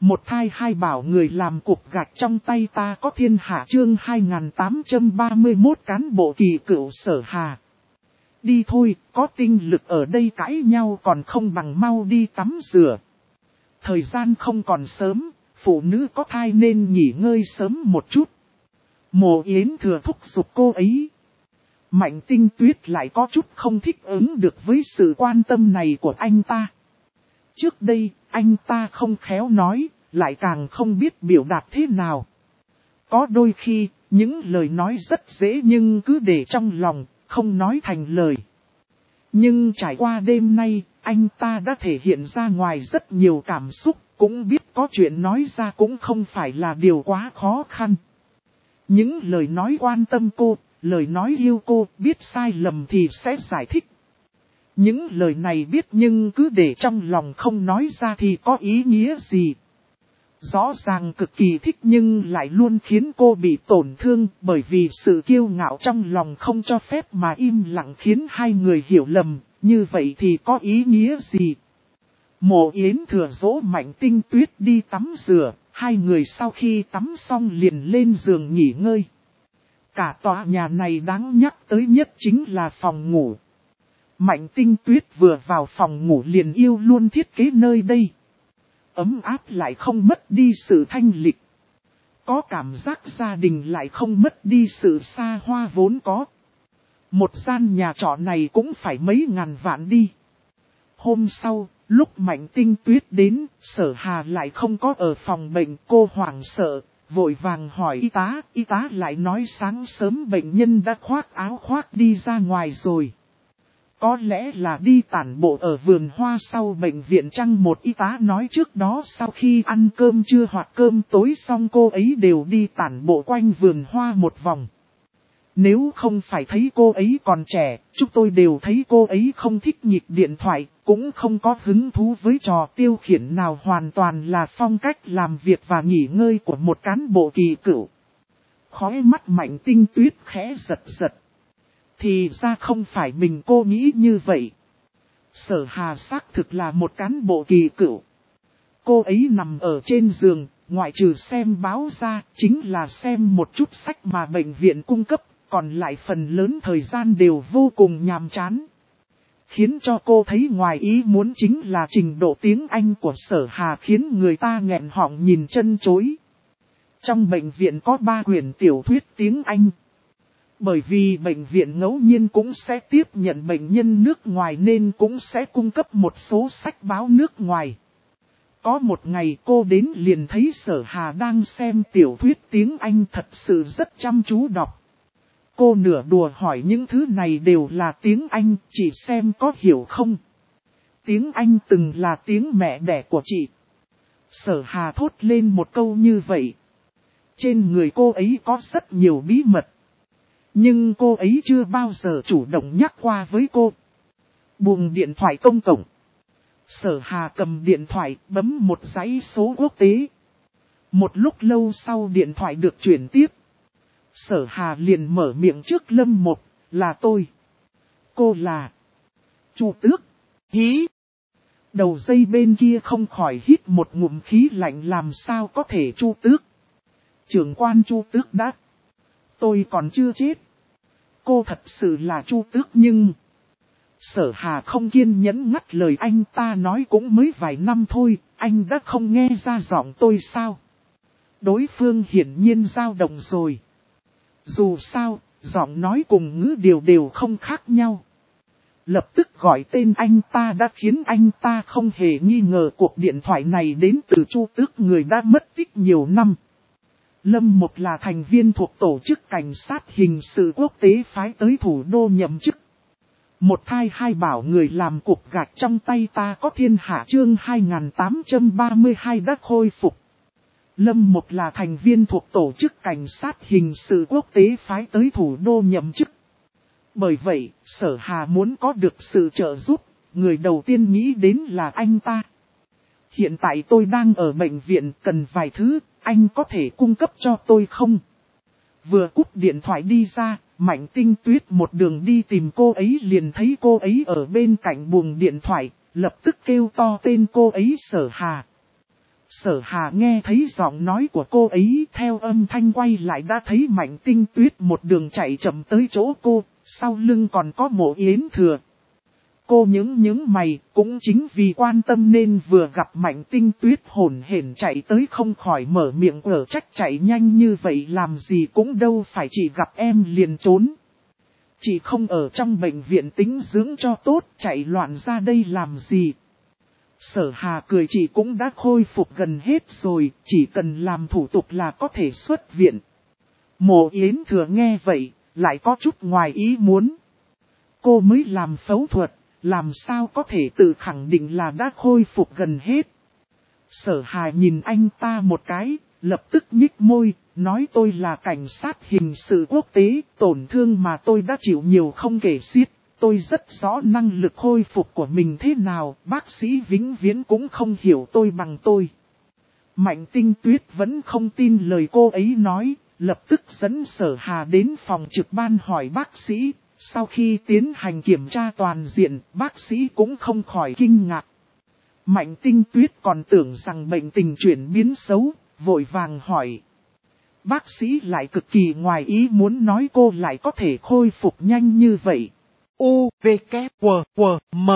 Một thai hai bảo người làm cục gạch trong tay ta có thiên hạ chương 2831 cán bộ kỳ cựu Sở Hà. Đi thôi, có tinh lực ở đây cãi nhau còn không bằng mau đi tắm rửa. Thời gian không còn sớm, phụ nữ có thai nên nghỉ ngơi sớm một chút. Mộ Yến Thừa thúc giục cô ấy. Mạnh Tinh Tuyết lại có chút không thích ứng được với sự quan tâm này của anh ta. Trước đây, anh ta không khéo nói, lại càng không biết biểu đạt thế nào. Có đôi khi, những lời nói rất dễ nhưng cứ để trong lòng, không nói thành lời. Nhưng trải qua đêm nay, anh ta đã thể hiện ra ngoài rất nhiều cảm xúc, cũng biết có chuyện nói ra cũng không phải là điều quá khó khăn. Những lời nói quan tâm cô, lời nói yêu cô, biết sai lầm thì sẽ giải thích. Những lời này biết nhưng cứ để trong lòng không nói ra thì có ý nghĩa gì. Rõ ràng cực kỳ thích nhưng lại luôn khiến cô bị tổn thương bởi vì sự kiêu ngạo trong lòng không cho phép mà im lặng khiến hai người hiểu lầm, như vậy thì có ý nghĩa gì? Mộ Yến Thừa dỗ Mạnh Tinh Tuyết đi tắm rửa, hai người sau khi tắm xong liền lên giường nghỉ ngơi. Cả tòa nhà này đáng nhắc tới nhất chính là phòng ngủ. Mạnh Tinh Tuyết vừa vào phòng ngủ liền yêu luôn thiết kế nơi đây. Ấm áp lại không mất đi sự thanh lịch. Có cảm giác gia đình lại không mất đi sự xa hoa vốn có. Một gian nhà trọ này cũng phải mấy ngàn vạn đi. Hôm sau, lúc Mạnh Tinh Tuyết đến, Sở Hà lại không có ở phòng bệnh, cô hoảng sợ, vội vàng hỏi y tá lại nói sáng sớm bệnh nhân đã khoác áo khoác đi ra ngoài rồi. Có lẽ là đi tản bộ ở vườn hoa sau bệnh viện chăng, một y tá nói trước đó sau khi ăn cơm trưa hoặc cơm tối xong cô ấy đều đi tản bộ quanh vườn hoa một vòng. Nếu không phải thấy cô ấy còn trẻ, chúng tôi đều thấy cô ấy không thích nhịp điện thoại, cũng không có hứng thú với trò tiêu khiển nào, hoàn toàn là phong cách làm việc và nghỉ ngơi của một cán bộ kỳ cựu. Khóe mắt Mạnh Tinh Tuyết khẽ giật giật. Thì ra không phải mình cô nghĩ như vậy. Sở Hà xác thực là một cán bộ kỳ cựu. Cô ấy nằm ở trên giường, ngoại trừ xem báo ra, chính là xem một chút sách mà bệnh viện cung cấp, còn lại phần lớn thời gian đều vô cùng nhàm chán. Khiến cho cô thấy ngoài ý muốn chính là trình độ tiếng Anh của Sở Hà khiến người ta nghẹn họng nhìn chân chối. Trong bệnh viện có 3 quyển tiểu thuyết tiếng Anh. Bởi vì bệnh viện ngẫu nhiên cũng sẽ tiếp nhận bệnh nhân nước ngoài nên cũng sẽ cung cấp một số sách báo nước ngoài. Có một ngày cô đến liền thấy Sở Hà đang xem tiểu thuyết tiếng Anh thật sự rất chăm chú đọc. Cô nửa đùa hỏi những thứ này đều là tiếng Anh, chị xem có hiểu không? Tiếng Anh từng là tiếng mẹ đẻ của chị. Sở Hà thốt lên một câu như vậy. Trên người cô ấy có rất nhiều bí mật. Nhưng cô ấy chưa bao giờ chủ động nhắc qua với cô. Buồng điện thoại công cộng. Sở Hà cầm điện thoại bấm một dãy số quốc tế. Một lúc lâu sau điện thoại được chuyển tiếp. Sở Hà liền mở miệng trước Lâm Một, là tôi. Cô là Chu Tước. Hí. Đầu dây bên kia không khỏi hít một ngụm khí lạnh, làm sao có thể Chu Tước. Trưởng quan Chu Tước đã. Tôi còn chưa chết. Cô thật sự là Chu Tước nhưng... Sở Hà không kiên nhẫn ngắt lời anh ta nói, cũng mới vài năm thôi, anh đã không nghe ra giọng tôi sao? Đối phương hiển nhiên dao động rồi. Dù sao, giọng nói cùng ngữ điệu đều không khác nhau. Lập tức gọi tên anh ta đã khiến anh ta không hề nghi ngờ cuộc điện thoại này đến từ Chu Tước, người đã mất tích nhiều năm. Lâm Một là thành viên thuộc tổ chức cảnh sát hình sự quốc tế phái tới thủ đô nhậm chức. Một thai hai bảo người làm cục gạch trong tay ta có thiên hạ chương 2832 đã khôi phục. Lâm Một là thành viên thuộc tổ chức cảnh sát hình sự quốc tế phái tới thủ đô nhậm chức. Bởi vậy, Sở Hà muốn có được sự trợ giúp, người đầu tiên nghĩ đến là anh ta. Hiện tại tôi đang ở bệnh viện, cần vài thứ, anh có thể cung cấp cho tôi không? Vừa cúp điện thoại đi ra, Mạnh Tinh Tuyết một đường đi tìm cô ấy liền thấy cô ấy ở bên cạnh buồng điện thoại, lập tức kêu to tên cô ấy Sở Hà. Sở Hà nghe thấy giọng nói của cô ấy, theo âm thanh quay lại đã thấy Mạnh Tinh Tuyết một đường chạy chậm tới chỗ cô, sau lưng còn có Mộ Yến Thừa. Cô nhướng mày, cũng chính vì quan tâm nên vừa gặp Mạnh Tinh Tuyết hổn hển chạy tới không khỏi mở miệng ở trách chạy nhanh như vậy làm gì cũng đâu phải chỉ gặp em liền trốn. Chị không ở trong bệnh viện tĩnh dưỡng cho tốt, chạy loạn ra đây làm gì. Sở Hà cười, chị cũng đã khôi phục gần hết rồi, chỉ cần làm thủ tục là có thể xuất viện. Mộ Yến Thừa nghe vậy, lại có chút ngoài ý muốn. Cô mới làm phẫu thuật, làm sao có thể tự khẳng định là đã khôi phục gần hết. Sở Hà nhìn anh ta một cái, lập tức nhích môi, nói tôi là cảnh sát hình sự quốc tế, tổn thương mà tôi đã chịu nhiều không kể xiết. Tôi rất rõ năng lực khôi phục của mình thế nào, bác sĩ vĩnh viễn cũng không hiểu tôi bằng tôi. Mạnh Tinh Tuyết vẫn không tin lời cô ấy nói, lập tức dẫn Sở Hà đến phòng trực ban hỏi bác sĩ. Sau khi tiến hành kiểm tra toàn diện, bác sĩ cũng không khỏi kinh ngạc. Mạnh Tinh Tuyết còn tưởng rằng bệnh tình chuyển biến xấu, vội vàng hỏi. Bác sĩ lại cực kỳ ngoài ý muốn nói cô lại có thể khôi phục nhanh như vậy. U, V, K, W, W, M.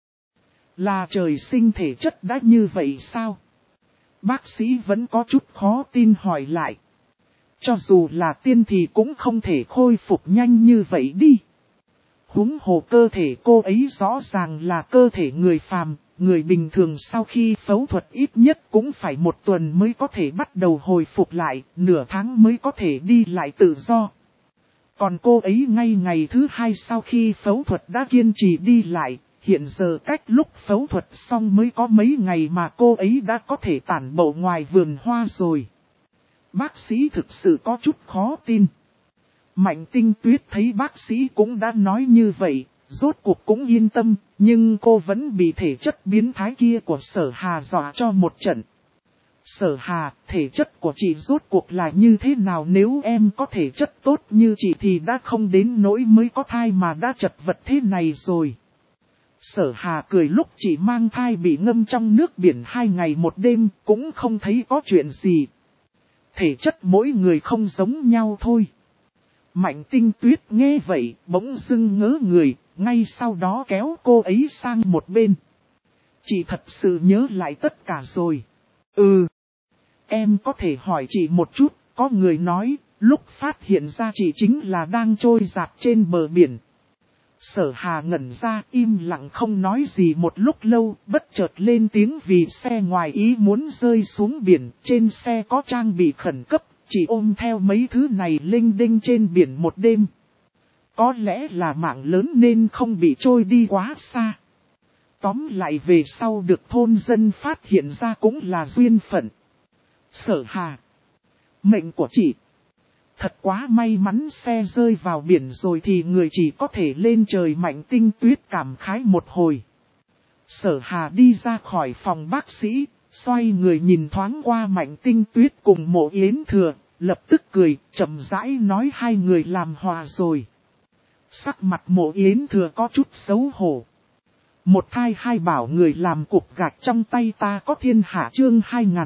Là trời sinh thể chất đã như vậy sao? Bác sĩ vẫn có chút khó tin hỏi lại. Cho dù là tiên thì cũng không thể khôi phục nhanh như vậy đi. Huống hồ cơ thể cô ấy rõ ràng là cơ thể người phàm, người bình thường sau khi phẫu thuật ít nhất cũng phải 1 tuần mới có thể bắt đầu hồi phục lại, nửa tháng mới có thể đi lại tự do. Còn cô ấy ngay ngày thứ 2 sau khi phẫu thuật đã kiên trì đi lại, hiện giờ cách lúc phẫu thuật xong mới có mấy ngày mà cô ấy đã có thể tản bộ ngoài vườn hoa rồi. Bác sĩ thực sự có chút khó tin. Mạnh Tinh Tuyết thấy bác sĩ cũng đã nói như vậy, rốt cuộc cũng yên tâm, nhưng cô vẫn bị thể chất biến thái kia của Sở Hà dọa cho một trận. Sở Hà, thể chất của chị rốt cuộc là như thế nào, nếu em có thể chất tốt như chị thì đã không đến nỗi mới có thai mà đã chật vật thế này rồi. Sở Hà cười, lúc chị mang thai bị ngâm trong nước biển 2 ngày 1 đêm cũng không thấy có chuyện gì. Thể chất mỗi người không giống nhau thôi. Mạnh Tinh Tuyết nghe vậy, bỗng dưng ngớ người, ngay sau đó kéo cô ấy sang một bên. Chị thật sự nhớ lại tất cả rồi. Ừ. Em có thể hỏi chị một chút, có người nói, lúc phát hiện ra chị chính là đang trôi dạt trên bờ biển. Sở Hà ngẩn ra, im lặng không nói gì một lúc lâu, bất chợt lên tiếng vì xe ngoài ý muốn rơi xuống biển, trên xe có trang bị khẩn cấp. Chỉ ôm theo mấy thứ này lênh đênh trên biển một đêm. Có lẽ là mạng lớn nên không bị trôi đi quá xa. Tóm lại về sau được thôn dân phát hiện ra cũng là duyên phận. Sở Hà, mệnh của chị thật quá may mắn, xe rơi vào biển rồi thì người chỉ có thể lên trời. Mạnh Tinh Tuyết cảm khái một hồi. Sở Hà đi ra khỏi phòng bác sĩ, xoay người nhìn thoáng qua Mạnh Tinh Tuyết cùng Mộ Yến Thừa, lập tức cười, chậm rãi nói hai người làm hòa rồi. Sắc mặt Mộ Yến Thừa có chút xấu hổ. Một thai hai bảo người làm cục gạch trong tay ta có thiên hạ, chương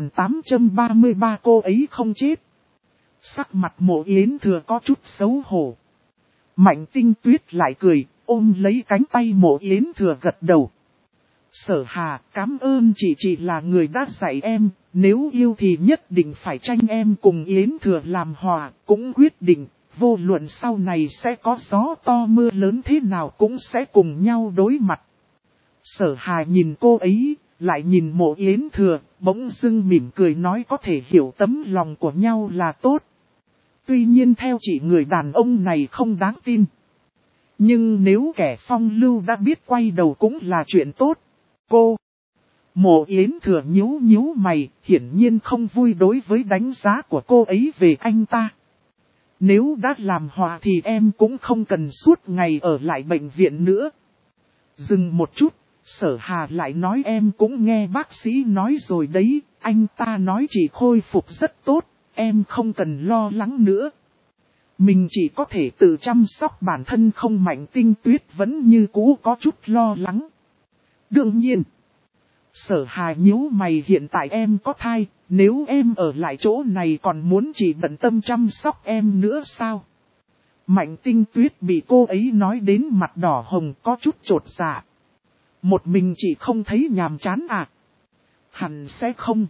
2833 cô ấy không chết. Sắc mặt Mộ Yến Thừa có chút xấu hổ. Mạnh Tinh Tuyết lại cười, ôm lấy cánh tay Mộ Yến Thừa gật đầu. Sở Hà, cảm ơn chị là người đã dạy em, nếu yêu thì nhất định phải tranh em cùng Yến Thừa làm hòa, cũng quyết định, vô luận sau này sẽ có gió to mưa lớn thế nào cũng sẽ cùng nhau đối mặt. Sở Hà nhìn cô ấy, lại nhìn Mộ Yến Thừa, bỗng dưng mỉm cười nói có thể hiểu tấm lòng của nhau là tốt. Tuy nhiên theo chị người đàn ông này không đáng tin. Nhưng nếu kẻ phong lưu đã biết quay đầu cũng là chuyện tốt. Cô Mộ Yến Thừa nhíu mày, hiển nhiên không vui đối với đánh giá của cô ấy về anh ta. Nếu đã làm hòa thì em cũng không cần suốt ngày ở lại bệnh viện nữa. Dừng một chút, Sở Hà lại nói em cũng nghe bác sĩ nói rồi đấy, anh ta nói chị khôi phục rất tốt, em không cần lo lắng nữa. Mình chỉ có thể tự chăm sóc bản thân không. Mạnh Tinh Tuyết vẫn như cũ có chút lo lắng. Đương nhiên, Sở Hà nhíu mày, hiện tại em có thai, nếu em ở lại chỗ này còn muốn chị bận tâm chăm sóc em nữa sao? Mạnh Tinh Tuyết bị cô ấy nói đến mặt đỏ hồng, có chút chột dạ. Một mình chị không thấy nhàm chán à? Hẳn sẽ không.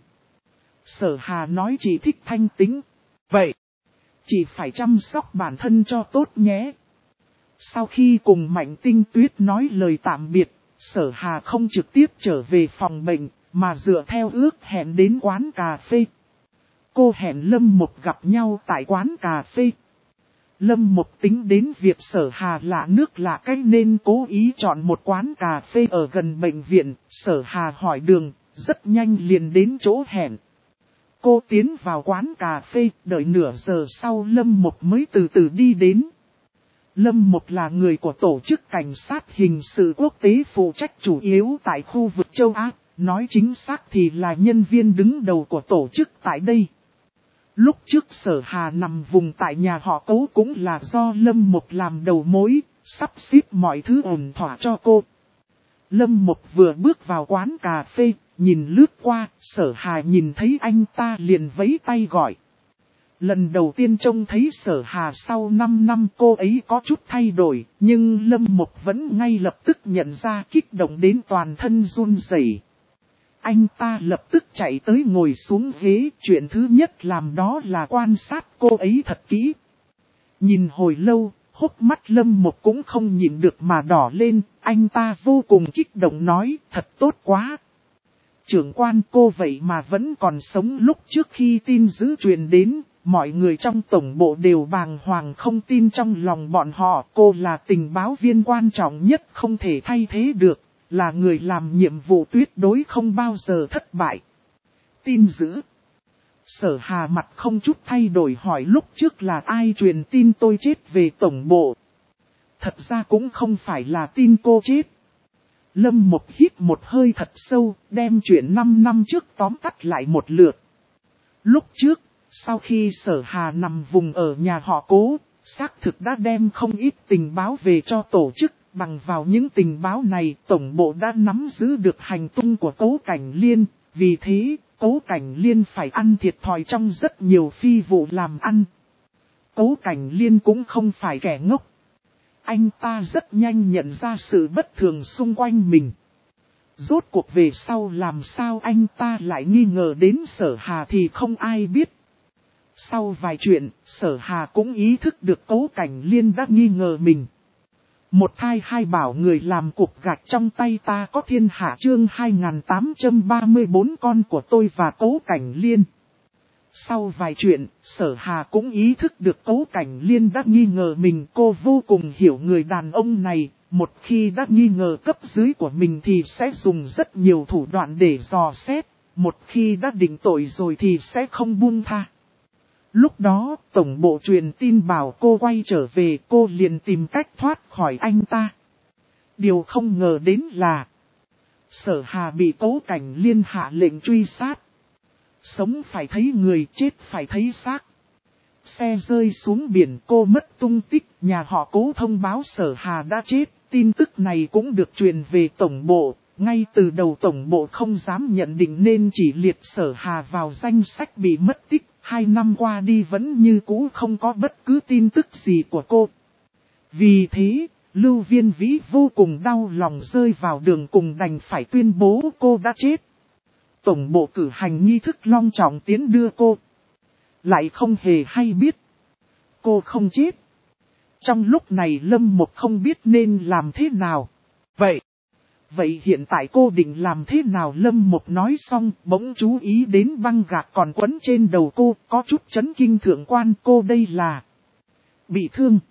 Sở Hà nói chị thích thanh tĩnh. Vậy, chị phải chăm sóc bản thân cho tốt nhé. Sau khi cùng Mạnh Tinh Tuyết nói lời tạm biệt, Sở Hà không trực tiếp trở về phòng bệnh, mà dựa theo ước hẹn đến quán cà phê. Cô hẹn Lâm Mục gặp nhau tại quán cà phê. Lâm Mục tính đến việc Sở Hà lạ nước lạ cách nên cố ý chọn một quán cà phê ở gần bệnh viện. Sở Hà hỏi đường, rất nhanh liền đến chỗ hẹn. Cô tiến vào quán cà phê, đợi nửa giờ sau Lâm Mục mới từ từ đi đến. Lâm Mục là người của tổ chức cảnh sát hình sự quốc tế phụ trách chủ yếu tại khu vực châu Á, nói chính xác thì là nhân viên đứng đầu của tổ chức tại đây. Lúc trước Sở Hà nằm vùng tại nhà họ Cố cũng là do Lâm Mục làm đầu mối, sắp xếp mọi thứ ổn thỏa cho cô. Lâm Mục vừa bước vào quán cà phê, nhìn lướt qua, Sở Hà nhìn thấy anh ta liền vẫy tay gọi. Lần đầu tiên trông thấy Sở Hà sau 5 năm cô ấy có chút thay đổi, nhưng Lâm Mục vẫn ngay lập tức nhận ra, kích động đến toàn thân run rẩy. Anh ta lập tức chạy tới ngồi xuống ghế, chuyện thứ nhất làm đó là quan sát cô ấy thật kỹ. Nhìn hồi lâu, hốc mắt Lâm Mục cũng không nhịn được mà đỏ lên, anh ta vô cùng kích động nói, thật tốt quá. Trưởng quan, cô vậy mà vẫn còn sống. Lúc trước khi tin dữ truyền đến, mọi người trong tổng bộ đều bàng hoàng không tin trong lòng bọn họ. Cô là tình báo viên quan trọng nhất không thể thay thế được, là người làm nhiệm vụ tuyệt đối không bao giờ thất bại. Tin dữ. Sở Hà mặt không chút thay đổi hỏi lúc trước là ai truyền tin tôi chết về tổng bộ. Thật ra cũng không phải là tin cô chết. Lâm Mục hít một hơi thật sâu, đem chuyện 5 năm trước tóm tắt lại một lượt. Lúc trước, sau khi Sở Hà nằm vùng ở nhà họ Cố, xác thực đã đem không ít tình báo về cho tổ chức. Bằng vào những tình báo này, tổng bộ đã nắm giữ được hành tung của Cố Cảnh Liên. Vì thế, Cố Cảnh Liên phải ăn thiệt thòi trong rất nhiều phi vụ làm ăn. Cố Cảnh Liên cũng không phải kẻ ngốc. Anh ta rất nhanh nhận ra sự bất thường xung quanh mình. Rốt cuộc về sau làm sao anh ta lại nghi ngờ đến Sở Hà thì không ai biết. Sau vài chuyện, Sở Hà cũng ý thức được Cố Cảnh Liên đã nghi ngờ mình. Một thai hai bảo người làm cục gạch trong tay ta có thiên hạ chương 2834 con của tôi và Cố Cảnh Liên. Sau vài chuyện, Sở Hà cũng ý thức được Cố Cảnh Liên đã nghi ngờ mình. Cô vô cùng hiểu người đàn ông này, một khi đã nghi ngờ cấp dưới của mình thì sẽ dùng rất nhiều thủ đoạn để dò xét, một khi đã định tội rồi thì sẽ không buông tha. Lúc đó, tổng bộ truyền tin bảo cô quay trở về, cô liền tìm cách thoát khỏi anh ta. Điều không ngờ đến là Sở Hà bị Cố Cảnh Liên hạ lệnh truy sát. Sống phải thấy người, chết phải thấy xác. Xe rơi xuống biển, cô mất tung tích, nhà họ Cố thông báo Sở Hà đã chết. Tin tức này cũng được truyền về tổng bộ. Ngay từ đầu tổng bộ không dám nhận định nên chỉ liệt Sở Hà vào danh sách bị mất tích. 2 năm qua đi vẫn như cũ không có bất cứ tin tức gì của cô. Vì thế, Lưu Viên Vĩ vô cùng đau lòng, rơi vào đường cùng đành phải tuyên bố cô đã chết. Tổng bộ cử hành nghi thức long trọng tiến đưa cô. Lại không hề hay biết cô không chết. Trong lúc này Lâm Mục không biết nên làm thế nào. Vậy hiện tại cô định làm thế nào? Lâm Mục nói xong, bỗng chú ý đến băng gạc còn quấn trên đầu cô, có chút chấn kinh. Thượng quan, cô đây là bị thương.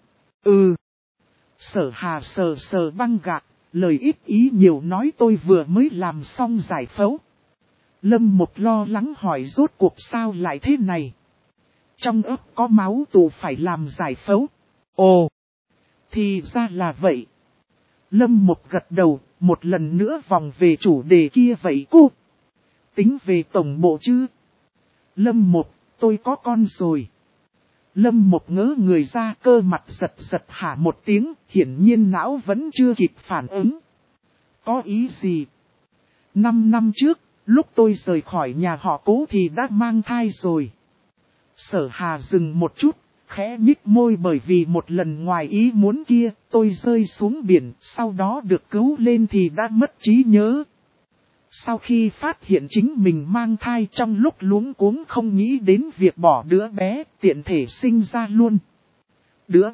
Sở Hà sờ băng gạc, lời ít ý nhiều nói tôi vừa mới làm xong giải phẫu. Lâm Mục lo lắng hỏi rốt cuộc sao lại thế này? Trong ớt có máu tù phải làm giải phẫu. Ồ, thì ra là vậy. Lâm Mục gật đầu, một lần nữa vòng về chủ đề kia. Vậy cô tính về tổng bộ chứ? Lâm Mục, tôi có con rồi. Lâm Mục ngỡ người ra, cơ mặt giật hả một tiếng, hiển nhiên não vẫn chưa kịp phản ứng. Có ý gì? 5 năm trước, lúc tôi rời khỏi nhà họ Cố thì đã mang thai rồi. Sở Hà dừng một chút, khẽ nhích môi bởi vì một lần ngoài ý muốn kia, tôi rơi xuống biển, sau đó được cứu lên thì đã mất trí nhớ. Sau khi phát hiện chính mình mang thai trong lúc luống cuống không nghĩ đến việc bỏ đứa bé, tiện thể sinh ra luôn. Đứa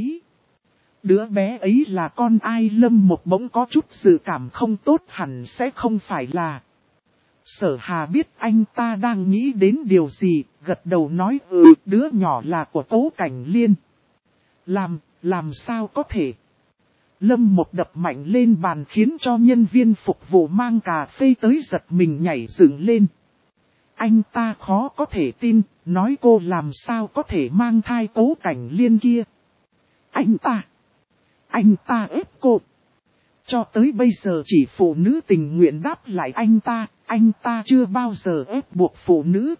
bé ấy là con ai? Lâm Mục bỗng có chút dự cảm không tốt, hẳn sẽ không phải là. Sở Hà biết anh ta đang nghĩ đến điều gì, gật đầu nói đứa nhỏ là của Cố Cảnh Liên. Làm sao có thể? Lâm Mục đập mạnh lên bàn khiến cho nhân viên phục vụ mang cà phê tới giật mình nhảy dựng lên. Anh ta khó có thể tin, nói cô làm sao có thể mang thai Cố Cảnh Liên kia. Anh ta ép cô. Cho tới bây giờ chỉ phụ nữ tình nguyện đáp lại anh ta chưa bao giờ ép buộc phụ nữ.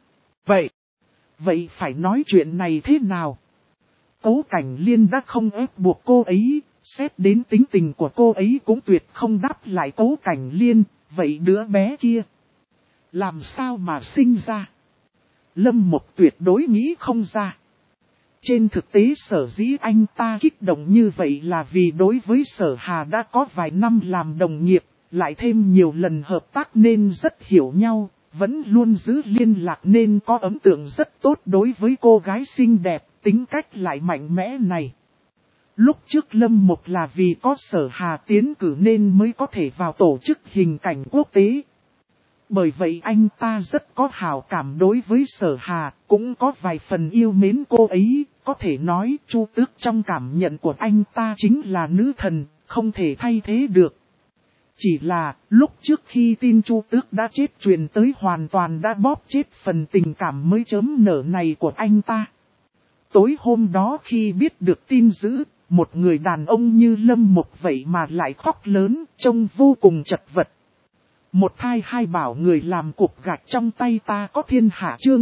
Vậy phải nói chuyện này thế nào? Cố Cảnh Liên đã không ép buộc cô ấy, xét đến tính tình của cô ấy cũng tuyệt không đáp lại Cố Cảnh Liên, vậy đứa bé kia làm sao mà sinh ra? Lâm Mục tuyệt đối nghĩ không ra. Trên thực tế sở dĩ anh ta kích động như vậy là vì đối với Sở Hà đã có vài năm làm đồng nghiệp, lại thêm nhiều lần hợp tác nên rất hiểu nhau, vẫn luôn giữ liên lạc nên có ấn tượng rất tốt đối với cô gái xinh đẹp, tính cách lại mạnh mẽ này. Lúc trước Lâm Mục là vì có Sở Hà tiến cử nên mới có thể vào tổ chức hình cảnh quốc tế. Bởi vậy anh ta rất có hảo cảm đối với Sở Hà, cũng có vài phần yêu mến cô ấy, có thể nói Chu Tước trong cảm nhận của anh ta chính là nữ thần, không thể thay thế được. Chỉ là, lúc trước khi tin Chu Tước đã chết truyền tới hoàn toàn đã bóp chết phần tình cảm mới chớm nở này của anh ta. Tối hôm đó khi biết được tin dữ, một người đàn ông như Lâm Mục vậy mà lại khóc lớn, trông vô cùng chật vật. Một thai hai bảo người làm cục gạch trong tay ta có thiên hạ chương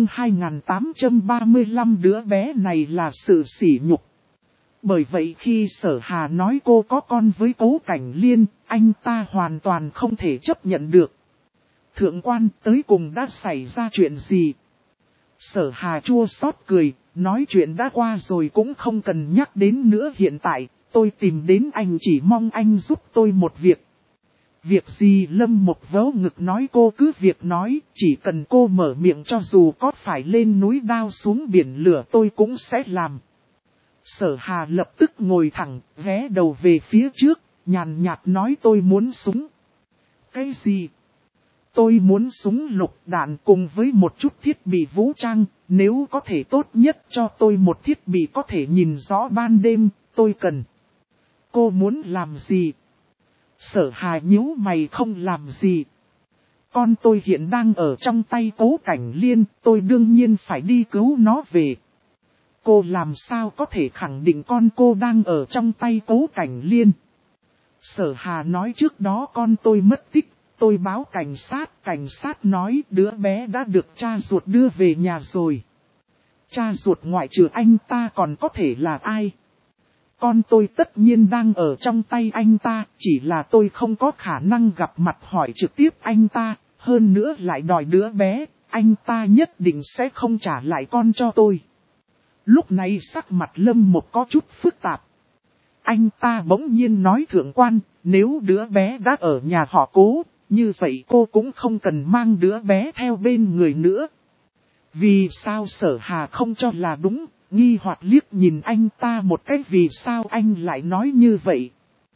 2835 đứa bé này là sự sỉ nhục. Bởi vậy khi Sở Hà nói cô có con với Cố Cảnh Liên, anh ta hoàn toàn không thể chấp nhận được. Thượng quan tới cùng đã xảy ra chuyện gì? Sở Hà chua xót cười, nói chuyện đã qua rồi cũng không cần nhắc đến nữa, hiện tại, tôi tìm đến anh chỉ mong anh giúp tôi một việc. Việc gì? Lâm Mục vớ ngực nói cô cứ việc nói, chỉ cần cô mở miệng cho dù có phải lên núi đao xuống biển lửa tôi cũng sẽ làm. Sở Hà lập tức ngồi thẳng, ghé đầu về phía trước, nhàn nhạt nói tôi muốn súng. Cái gì? Tôi muốn súng lục đạn cùng với một chút thiết bị vũ trang, nếu có thể tốt nhất cho tôi một thiết bị có thể nhìn rõ ban đêm, tôi cần. Cô muốn làm gì? Sở Hà nhíu mày không làm gì. Con tôi hiện đang ở trong tay Cố Cảnh Liên, tôi đương nhiên phải đi cứu nó về. Cô làm sao có thể khẳng định con cô đang ở trong tay Cố Cảnh Liên? Sở Hà nói trước đó con tôi mất tích, tôi báo cảnh sát nói đứa bé đã được cha ruột đưa về nhà rồi. Cha ruột ngoại trừ anh ta còn có thể là ai? Con tôi tất nhiên đang ở trong tay anh ta, chỉ là tôi không có khả năng gặp mặt hỏi trực tiếp anh ta, hơn nữa lại đòi đứa bé, anh ta nhất định sẽ không trả lại con cho tôi. Lúc này sắc mặt Lâm Mục có chút phức tạp. Anh ta bỗng nhiên nói thượng quan, nếu đứa bé đã ở nhà họ Cố, như vậy cô cũng không cần mang đứa bé theo bên người nữa. Vì sao Sở Hà không cho là đúng? Nghi hoặc liếc nhìn anh ta một cách, vì sao anh lại nói như vậy?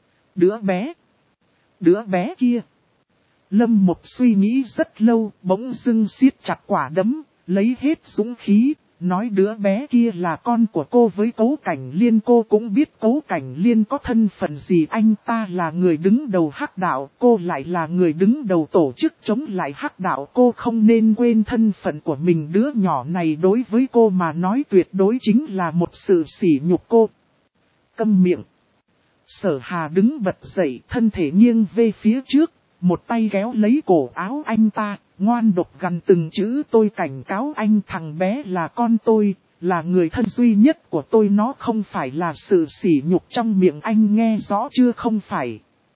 Đứa bé kia. Lâm Mục suy nghĩ rất lâu, bỗng dưng siết chặt quả đấm, lấy hết dũng khí, nói đứa bé kia là con của cô với Cố Cảnh Liên. Cô cũng biết Cố Cảnh Liên có thân phận gì, anh ta là người đứng đầu hắc đạo, cô lại là người đứng đầu tổ chức chống lại hắc đạo. Cô không nên quên thân phận của mình, đứa nhỏ này đối với cô mà nói tuyệt đối chính là một sự sỉ nhục. Cô câm miệng. Sở Hà đứng bật dậy, thân thể nghiêng về phía trước, một tay kéo lấy cổ áo anh ta, ngoan độc gằn từng chữ, tôi cảnh cáo anh, thằng bé là con tôi, là người thân duy nhất của tôi, nó không phải là sự sỉ nhục trong miệng anh, nghe rõ chưa? Không phải.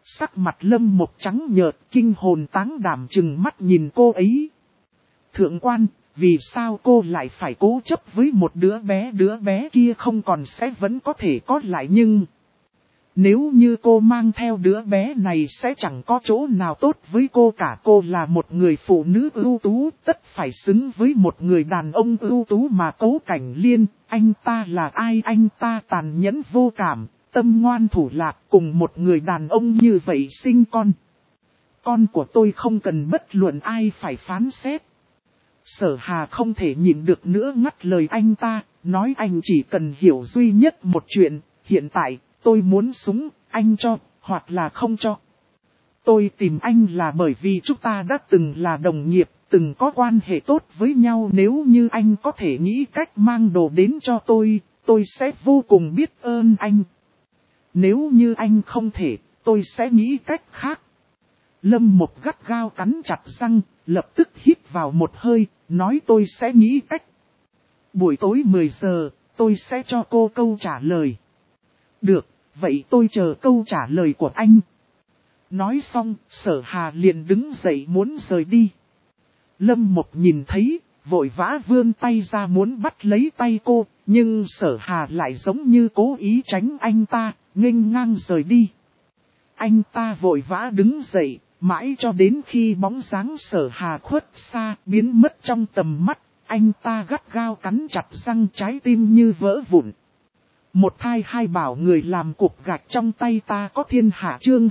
Sắc mặt Lâm Mộc trắng nhợt, kinh hồn táng đảm trừng mắt nhìn cô ấy. Thượng quan, vì sao cô lại phải cố chấp với một đứa bé kia không còn sẽ vẫn có thể có lại nhưng... Nếu như cô mang theo đứa bé này sẽ chẳng có chỗ nào tốt với cô cả. Cô là một người phụ nữ ưu tú, tất phải xứng với một người đàn ông ưu tú mà Cố Cảnh Liên. Anh ta là ai? Anh ta tàn nhẫn vô cảm, tâm ngoan thủ lạc, cùng một người đàn ông như vậy sinh con. Con của tôi không cần bất luận ai phải phán xét. Sở Hà không thể nhịn được nữa ngắt lời anh ta, nói anh chỉ cần hiểu duy nhất một chuyện, hiện tại tôi muốn súng, anh cho, hoặc là không cho. Tôi tìm anh là bởi vì chúng ta đã từng là đồng nghiệp, từng có quan hệ tốt với nhau. Nếu như anh có thể nghĩ cách mang đồ đến cho tôi sẽ vô cùng biết ơn anh. Nếu như anh không thể, tôi sẽ nghĩ cách khác. Lâm Mộc gắt gao cắn chặt răng, lập tức hít vào một hơi, nói tôi sẽ nghĩ cách. Buổi tối 10 giờ, tôi sẽ cho cô câu trả lời. Được, vậy tôi chờ câu trả lời của anh. Nói xong, Sở Hà liền đứng dậy muốn rời đi. Lâm Mộc nhìn thấy, vội vã vươn tay ra muốn bắt lấy tay cô, nhưng Sở Hà lại giống như cố ý tránh anh ta, nghênh ngang rời đi. Anh ta vội vã đứng dậy, mãi cho đến khi bóng dáng Sở Hà khuất xa, biến mất trong tầm mắt, anh ta gắt gao cắn chặt răng, trái tim như vỡ vụn. Một thai hai bảo người làm cục gạch trong tay ta có thiên hạ. Chương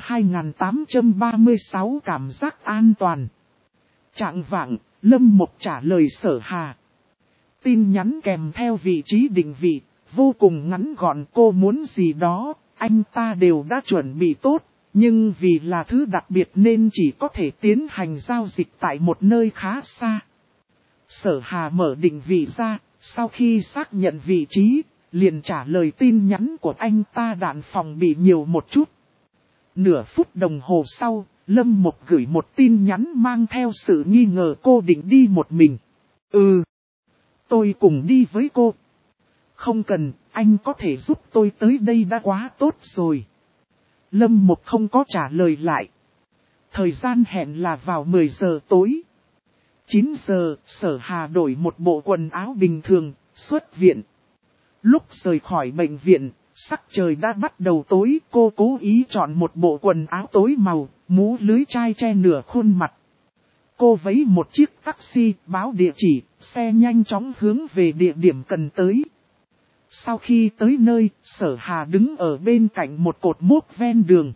2836 cảm giác an toàn. Trạng vạng, Lâm Mộc trả lời Sở Hà. Tin nhắn kèm theo vị trí định vị, vô cùng ngắn gọn. Cô muốn gì đó, anh ta đều đã chuẩn bị tốt, nhưng vì là thứ đặc biệt nên chỉ có thể tiến hành giao dịch tại một nơi khá xa. Sở Hà mở định vị ra, sau khi xác nhận vị trí, liền trả lời tin nhắn của anh ta. Đạn phòng bị nhiều một chút. Nửa phút đồng hồ sau, Lâm Mộc gửi một tin nhắn mang theo sự nghi ngờ. Cô định đi một mình. Tôi cùng đi với cô. Không cần, anh có thể giúp tôi tới đây đã quá tốt rồi. Lâm Mộc không có trả lời lại. Thời gian hẹn là vào 10 giờ tối. 9 giờ, Sở Hà đổi một bộ quần áo bình thường, xuất viện. Lúc rời khỏi bệnh viện, sắc trời đã bắt đầu tối. Cô cố ý chọn một bộ quần áo tối màu, mũ lưới chai che nửa khuôn mặt. Cô vấy một chiếc taxi, báo địa chỉ, xe nhanh chóng hướng về địa điểm cần tới. Sau khi tới nơi, Sở Hà đứng ở bên cạnh một cột mốc ven đường.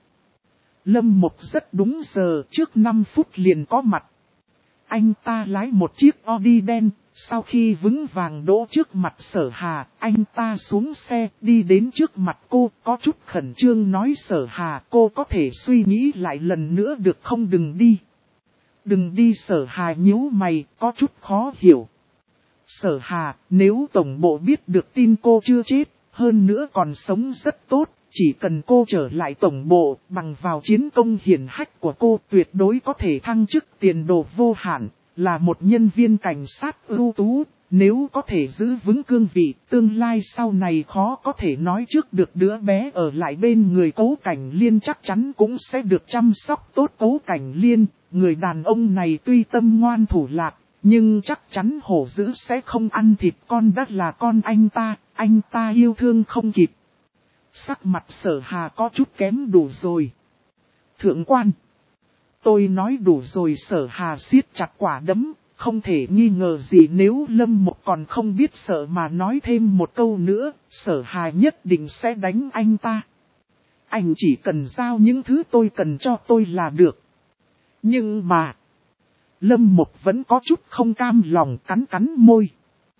Lâm Mộc rất đúng giờ, trước 5 phút liền có mặt. Anh ta lái một chiếc Audi đen, sau khi vững vàng đỗ trước mặt Sở Hà, anh ta xuống xe, đi đến trước mặt cô, có chút khẩn trương nói Sở Hà, cô có thể suy nghĩ lại lần nữa được không? Đừng đi. Đừng đi. Sở Hà nhíu mày, có chút khó hiểu. Sở Hà, nếu tổng bộ biết được tin cô chưa chết, hơn nữa còn sống rất tốt, chỉ cần cô trở lại tổng bộ, bằng vào chiến công hiển hách của cô tuyệt đối có thể thăng chức tiền đồ vô hạn, là một nhân viên cảnh sát ưu tú. Nếu có thể giữ vững cương vị, tương lai sau này khó có thể nói trước được. Đứa bé ở lại bên người Cố Cảnh Liên chắc chắn cũng sẽ được chăm sóc tốt. Cố Cảnh Liên, người đàn ông này tuy tâm ngoan thủ lạc, nhưng chắc chắn hổ dữ sẽ không ăn thịt con. Đã là con anh ta yêu thương không kịp. Sắc mặt Sở Hà có chút kém. Đủ rồi. Thượng quan. Tôi nói đủ rồi. Sở Hà siết chặt quả đấm. Không thể nghi ngờ gì nếu Lâm Mộc còn không biết sợ mà nói thêm một câu nữa, Sở Hà nhất định sẽ đánh anh ta. Anh chỉ cần giao những thứ tôi cần cho tôi là được. Nhưng mà, Lâm Mộc vẫn có chút không cam lòng, cắn môi.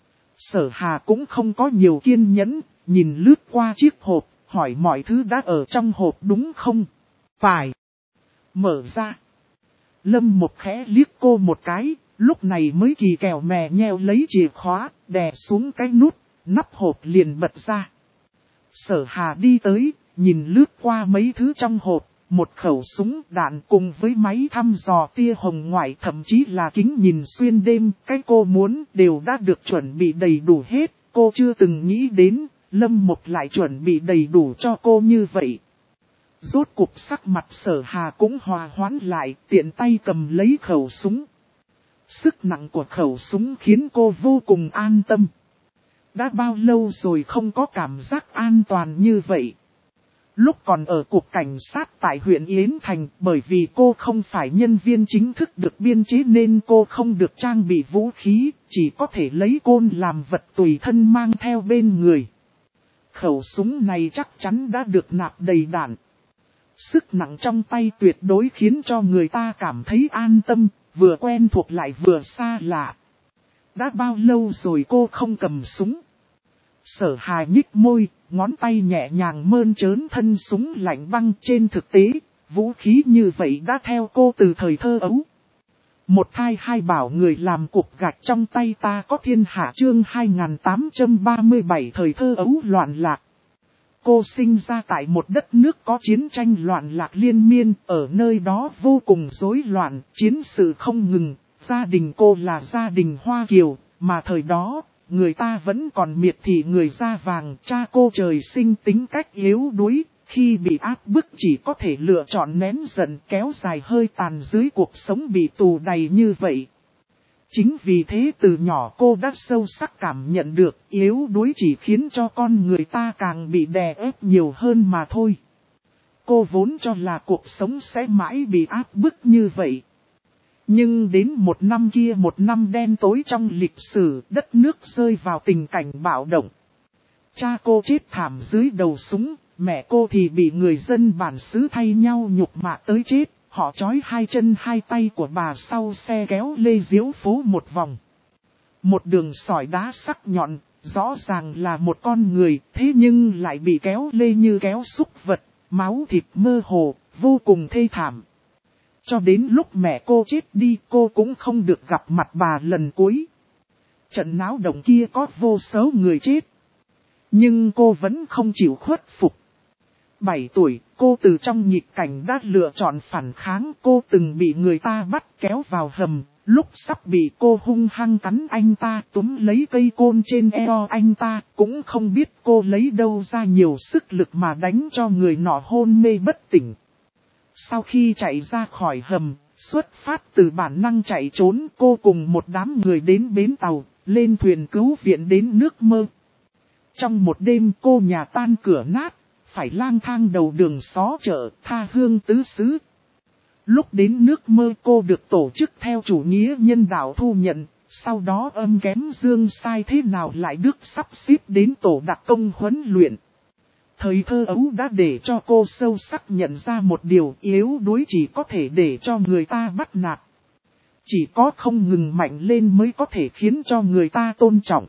Sở Hà cũng không có nhiều kiên nhẫn, nhìn lướt qua chiếc hộp, hỏi mọi thứ đã ở trong hộp đúng không? Phải. Mở ra. Lâm Mộc khẽ liếc cô một cái, lúc này mới kỳ kèo mè nheo lấy chìa khóa, đè xuống cái nút, nắp hộp liền bật ra. Sở Hà đi tới, nhìn lướt qua mấy thứ trong hộp, một khẩu súng đạn cùng với máy thăm dò tia hồng ngoại, thậm chí là kính nhìn xuyên đêm, cái cô muốn đều đã được chuẩn bị đầy đủ hết. Cô chưa từng nghĩ đến, Lâm Mộc lại chuẩn bị đầy đủ cho cô như vậy. Rốt cục sắc mặt Sở Hà cũng hòa hoãn lại, tiện tay cầm lấy khẩu súng. Sức nặng của khẩu súng khiến cô vô cùng an tâm. Đã bao lâu rồi không có cảm giác an toàn như vậy. Lúc còn ở cục cảnh sát tại huyện Yến Thành, bởi vì cô không phải nhân viên chính thức được biên chế nên cô không được trang bị vũ khí, chỉ có thể lấy côn làm vật tùy thân mang theo bên người. Khẩu súng này chắc chắn đã được nạp đầy đạn. Sức nặng trong tay tuyệt đối khiến cho người ta cảm thấy an tâm, vừa quen thuộc lại vừa xa lạ. Đã bao lâu rồi cô không cầm súng? Sở Hà nhích môi, ngón tay nhẹ nhàng mơn trớn thân súng lạnh băng. Trên thực tế, vũ khí như vậy đã theo cô từ thời thơ ấu. Một thai hai bảo người làm cục gạch trong tay ta có thiên hạ chương 2837 thời thơ ấu loạn lạc. Cô sinh ra tại một đất nước có chiến tranh loạn lạc liên miên, ở nơi đó vô cùng rối loạn, chiến sự không ngừng. Gia đình cô là gia đình Hoa Kiều, mà thời đó, người ta vẫn còn miệt thị người da vàng. Cha cô trời sinh tính cách yếu đuối, khi bị áp bức chỉ có thể lựa chọn nén giận kéo dài hơi tàn dưới cuộc sống bị tù đầy như vậy. Chính vì thế từ nhỏ cô đã sâu sắc cảm nhận được yếu đuối chỉ khiến cho con người ta càng bị đè ép nhiều hơn mà thôi. Cô vốn cho là cuộc sống sẽ mãi bị áp bức như vậy. Nhưng đến một năm kia, một năm đen tối trong lịch sử, đất nước rơi vào tình cảnh bạo động. Cha cô chết thảm dưới đầu súng, mẹ cô thì bị người dân bản xứ thay nhau nhục mạ tới chết. Họ trói hai chân hai tay của bà sau xe kéo lê diếu phố một vòng. Một đường sỏi đá sắc nhọn, rõ ràng là một con người, thế nhưng lại bị kéo lê như kéo súc vật, máu thịt mơ hồ, vô cùng thê thảm. Cho đến lúc mẹ cô chết đi, cô cũng không được gặp mặt bà lần cuối. Trận náo động kia có vô số người chết. Nhưng cô vẫn không chịu khuất phục. 7 tuổi, cô từ trong nghịch cảnh đã lựa chọn phản kháng. Cô từng bị người ta bắt kéo vào hầm. Lúc sắp bị cô hung hăng cắn anh ta, túm lấy cây côn trên eo anh ta, cũng không biết cô lấy đâu ra nhiều sức lực mà đánh cho người nọ hôn mê bất tỉnh. Sau khi chạy ra khỏi hầm, xuất phát từ bản năng chạy trốn, cô cùng một đám người đến bến tàu, lên thuyền cứu viện đến nước Mơ. Trong một đêm cô nhà tan cửa nát, phải lang thang đầu đường xó chợ, tha hương tứ xứ. Lúc đến nước Mơ cô được tổ chức theo chủ nghĩa nhân đạo thu nhận, sau đó âm kém dương sai thế nào lại được sắp xếp đến tổ đặc công huấn luyện. Thời thơ ấu đã để cho cô sâu sắc nhận ra một điều yếu đuối chỉ có thể để cho người ta bắt nạt. Chỉ có không ngừng mạnh lên mới có thể khiến cho người ta tôn trọng.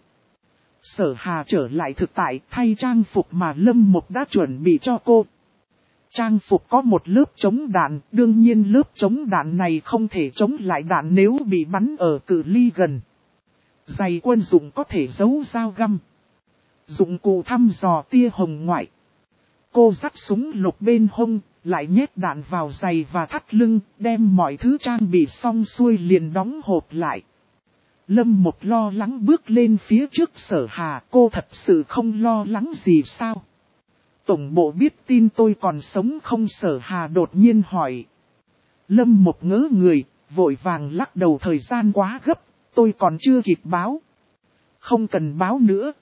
Sở Hà trở lại thực tại thay trang phục mà Lâm Mục đã chuẩn bị cho cô. Trang phục có một lớp chống đạn, đương nhiên lớp chống đạn này không thể chống lại đạn nếu bị bắn ở cự ly gần. Giày quân dụng có thể giấu dao găm. Dụng cụ thăm dò tia hồng ngoại. Cô dắt súng lục bên hông, lại nhét đạn vào giày và thắt lưng, đem mọi thứ trang bị xong xuôi liền đóng hộp lại. Lâm Mục lo lắng bước lên phía trước Sở Hà, cô thật sự không lo lắng gì sao? Tổng bộ biết tin tôi còn sống không? Sở Hà đột nhiên hỏi. Lâm Mục ngớ người, vội vàng lắc đầu, thời gian quá gấp, tôi còn chưa kịp báo. Không cần báo nữa.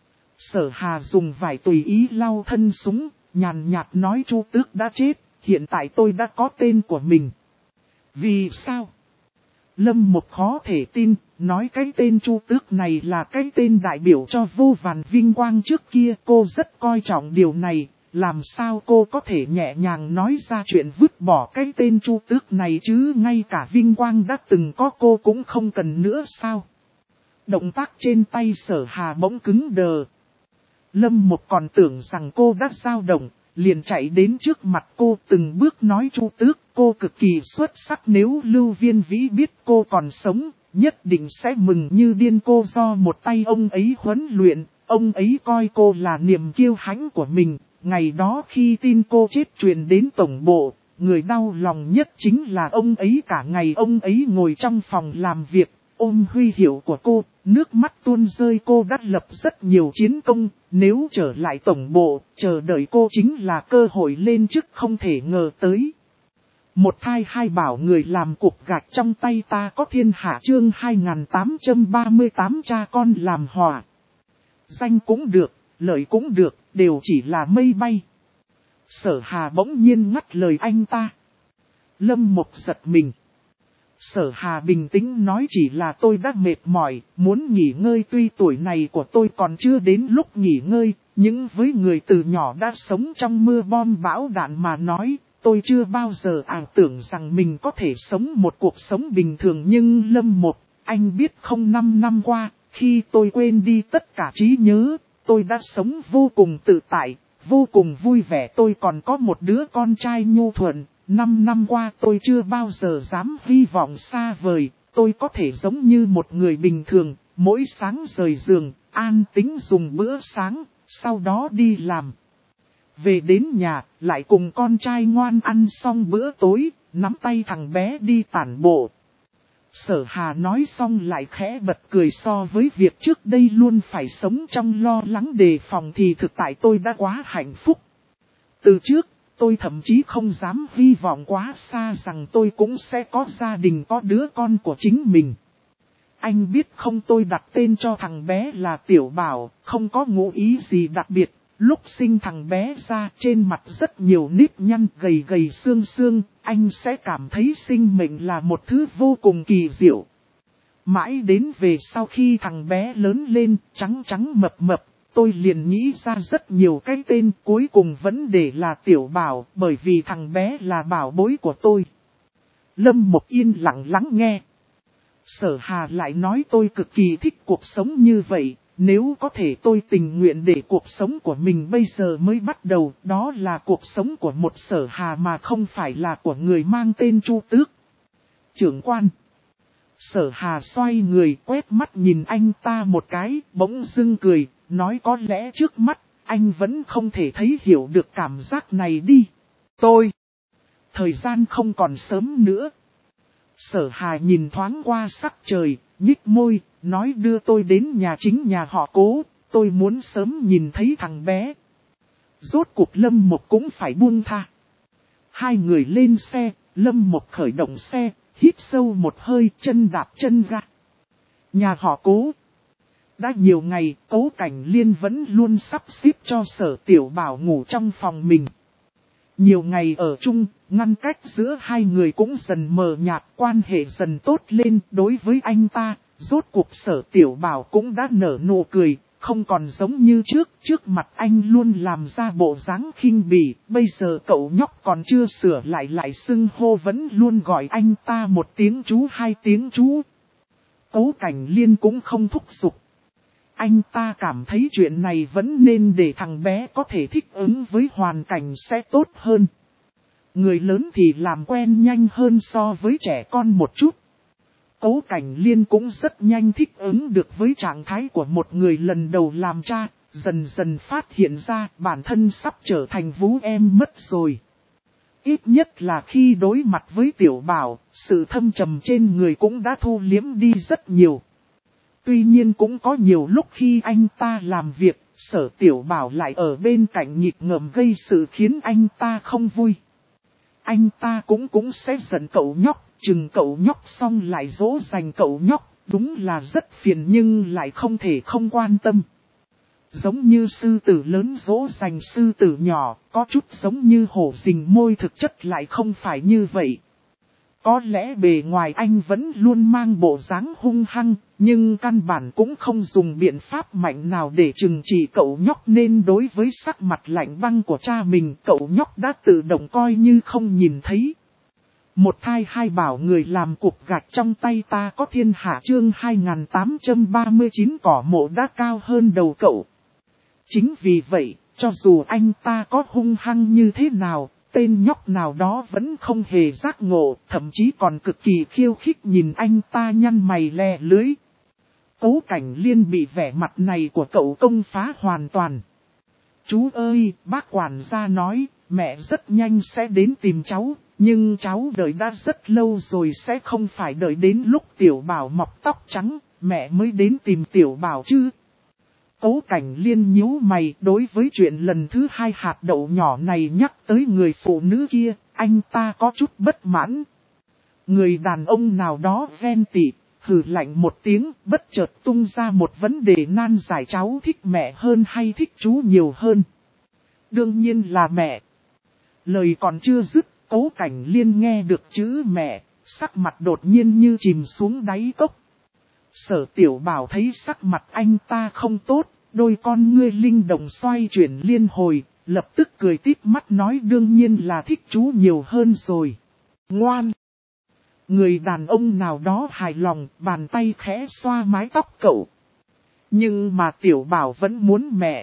Sở Hà dùng vải tùy ý lau thân súng, nhàn nhạt nói Chu Tước đã chết, hiện tại tôi đã có tên của mình. Vì sao? Lâm Mục khó thể tin, nói cái tên Chu Tước này là cái tên đại biểu cho vô vàn vinh quang trước kia. Cô rất coi trọng điều này, làm sao cô có thể nhẹ nhàng nói ra chuyện vứt bỏ cái tên Chu Tước này chứ, ngay cả vinh quang đã từng có cô cũng không cần nữa sao? Động tác trên tay Sở Hà bỗng cứng đờ. Lâm Mục còn tưởng rằng cô đã dao động, liền chạy đến trước mặt cô từng bước nói Chu Tước, cô cực kỳ xuất sắc, nếu Lưu Viên Vĩ biết cô còn sống, nhất định sẽ mừng như điên. Cô do một tay ông ấy huấn luyện, ông ấy coi cô là niềm kiêu hãnh của mình. Ngày đó khi tin cô chết truyền đến tổng bộ, người đau lòng nhất chính là ông ấy. Cả ngày ông ấy ngồi trong phòng làm việc, ôm huy hiệu của cô, nước mắt tuôn rơi. Cô đã lập rất nhiều chiến công, nếu trở lại tổng bộ, chờ đợi cô chính là cơ hội lên chức không thể ngờ tới. Một thai hai bảo người làm cục gạch trong tay ta có thiên hạ chương 2838 cha con làm hòa. Danh cũng được, lợi cũng được, đều chỉ là mây bay. Sở Hà bỗng nhiên ngắt lời anh ta. Lâm Mộc giật mình. Sở Hà bình tĩnh nói chỉ là tôi đã mệt mỏi, muốn nghỉ ngơi, tuy tuổi này của tôi còn chưa đến lúc nghỉ ngơi, nhưng với người từ nhỏ đã sống trong mưa bom bão đạn mà nói, tôi chưa bao giờ ảo tưởng rằng mình có thể sống một cuộc sống bình thường. Nhưng Lâm Mộc, anh biết không, 5 năm qua, khi tôi quên đi tất cả trí nhớ, tôi đã sống vô cùng tự tại, vô cùng vui vẻ. Tôi còn có một đứa con trai nhu thuận. 5 năm qua tôi chưa bao giờ dám hy vọng xa vời, tôi có thể giống như một người bình thường, mỗi sáng rời giường, an tĩnh dùng bữa sáng, sau đó đi làm. Về đến nhà, lại cùng con trai ngoan ăn xong bữa tối, nắm tay thằng bé đi tản bộ. Sở Hà nói xong lại khẽ bật cười, so với việc trước đây luôn phải sống trong lo lắng đề phòng thì thực tại tôi đã quá hạnh phúc. Từ trước, tôi thậm chí không dám hy vọng quá xa rằng tôi cũng sẽ có gia đình, có đứa con của chính mình. Anh biết không, tôi đặt tên cho thằng bé là Tiểu Bảo, không có ngụ ý gì đặc biệt. Lúc sinh thằng bé ra, trên mặt rất nhiều nếp nhăn, gầy gầy xương xương, anh sẽ cảm thấy sinh mệnh là một thứ vô cùng kỳ diệu. Mãi đến về sau khi thằng bé lớn lên, trắng trắng mập mập, tôi liền nghĩ ra rất nhiều cái tên, cuối cùng vẫn để là Tiểu Bảo, bởi vì thằng bé là bảo bối của tôi. Lâm Mộc yên lặng lắng nghe. Sở Hà lại nói tôi cực kỳ thích cuộc sống như vậy, nếu có thể tôi tình nguyện để cuộc sống của mình bây giờ mới bắt đầu, đó là cuộc sống của một Sở Hà mà không phải là của người mang tên Chu Tước. Trưởng quan. Sở Hà xoay người quét mắt nhìn anh ta một cái, bỗng dưng cười, nói có lẽ trước mắt, anh vẫn không thể thấy hiểu được cảm giác này đi. Tôi. Thời gian không còn sớm nữa. Sở Hà nhìn thoáng qua sắc trời, nhích môi, nói đưa tôi đến nhà chính nhà họ Cố, tôi muốn sớm nhìn thấy thằng bé. Rốt cuộc Lâm Mộc cũng phải buông tha. Hai người lên xe, Lâm Mộc khởi động xe, hít sâu một hơi, chân đạp chân ga. Nhà họ Cố. Đã nhiều ngày, Cố Cảnh Liên vẫn luôn sắp xếp cho Sở Tiểu Bảo ngủ trong phòng mình. Nhiều ngày ở chung, ngăn cách giữa hai người cũng dần mờ nhạt, quan hệ dần tốt lên. Đối với anh ta, rốt cuộc Sở Tiểu Bảo cũng đã nở nụ cười, không còn giống như trước mặt anh luôn làm ra bộ dáng khinh bỉ. Bây giờ cậu nhóc còn chưa sửa lại xưng hô vẫn luôn gọi anh ta một tiếng chú, hai tiếng chú. Cố Cảnh Liên cũng không thúc giục. Anh ta cảm thấy chuyện này vẫn nên để thằng bé có thể thích ứng với hoàn cảnh sẽ tốt hơn. Người lớn thì làm quen nhanh hơn so với trẻ con một chút. Cố Cảnh Liên cũng rất nhanh thích ứng được với trạng thái của một người lần đầu làm cha, dần dần phát hiện ra bản thân sắp trở thành vú em mất rồi. Ít nhất là khi đối mặt với Tiểu Bảo, sự thâm trầm trên người cũng đã thu liếm đi rất nhiều. Tuy nhiên cũng có nhiều lúc khi anh ta làm việc, Sở Tiểu Bảo lại ở bên cạnh nhịp ngợm gây sự khiến anh ta không vui. Anh ta cũng sẽ giận cậu nhóc, chừng cậu nhóc xong lại dỗ dành cậu nhóc, đúng là rất phiền nhưng lại không thể không quan tâm. Giống như sư tử lớn dỗ dành sư tử nhỏ, có chút giống như hổ rình môi, thực chất lại không phải như vậy. Có lẽ bề ngoài anh vẫn luôn mang bộ dáng hung hăng, nhưng căn bản cũng không dùng biện pháp mạnh nào để trừng trị cậu nhóc, nên đối với sắc mặt lạnh băng của cha mình, cậu nhóc đã tự động coi như không nhìn thấy. Một thai hai bảo người làm cục gạch trong tay ta có thiên hạ chương 2839 cỏ mộ đã cao hơn đầu cậu. Chính vì vậy, cho dù anh ta có hung hăng như thế nào, tên nhóc nào đó vẫn không hề giác ngộ, thậm chí còn cực kỳ khiêu khích nhìn anh ta nhăn mày lè lưới. Cố Cảnh Liên bị vẻ mặt này của cậu công phá hoàn toàn. Chú ơi, bác quản gia nói, mẹ rất nhanh sẽ đến tìm cháu, Nhưng cháu đợi đã rất lâu rồi, sẽ không phải đợi đến lúc Tiểu Bảo mọc tóc trắng, mẹ mới đến tìm Tiểu Bảo chứ. Cố Cảnh Liên nhíu mày, đối với chuyện lần thứ hai hạt đậu nhỏ này nhắc tới người phụ nữ kia, anh ta có chút bất mãn. Người đàn ông nào đó ghen tị, hừ lạnh một tiếng, bất chợt tung ra một vấn đề nan giải: cháu thích mẹ hơn hay thích chú nhiều hơn? Đương nhiên là mẹ. Lời còn chưa dứt, Cố Cảnh Liên nghe được chữ mẹ, sắc mặt đột nhiên như chìm xuống đáy cốc. Sở Tiểu Bảo thấy sắc mặt anh ta không tốt, đôi con ngươi linh động xoay chuyển liên hồi, lập tức cười tít mắt nói: đương nhiên là thích chú nhiều hơn rồi. Ngoan! Người đàn ông nào đó hài lòng, bàn tay khẽ xoa mái tóc cậu. Nhưng mà Tiểu Bảo vẫn muốn mẹ.